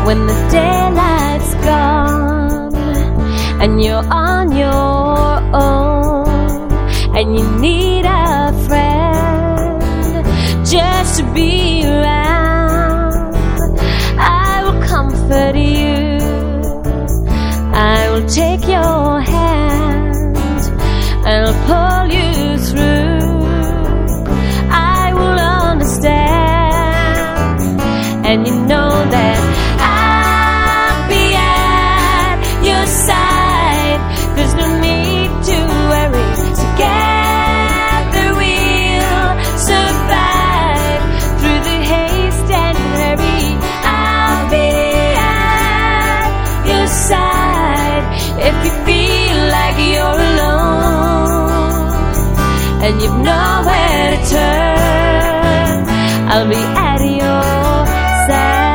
when the daylight's gone and you're on your own and you need a friend just to be around, I will comfort you, I will take your hand, I'll pull you through, I will understand, and you know that I'll be at your side. There's no need to worry, together we'll survive through the haste and hurry. I'll be at your side if you feel like you're alone and you've nowhere to turn. I'll be at your side.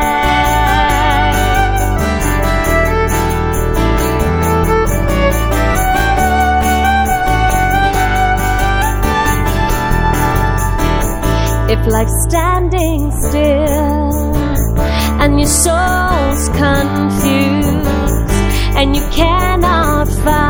If like standing still and your soul's confused and you cannot find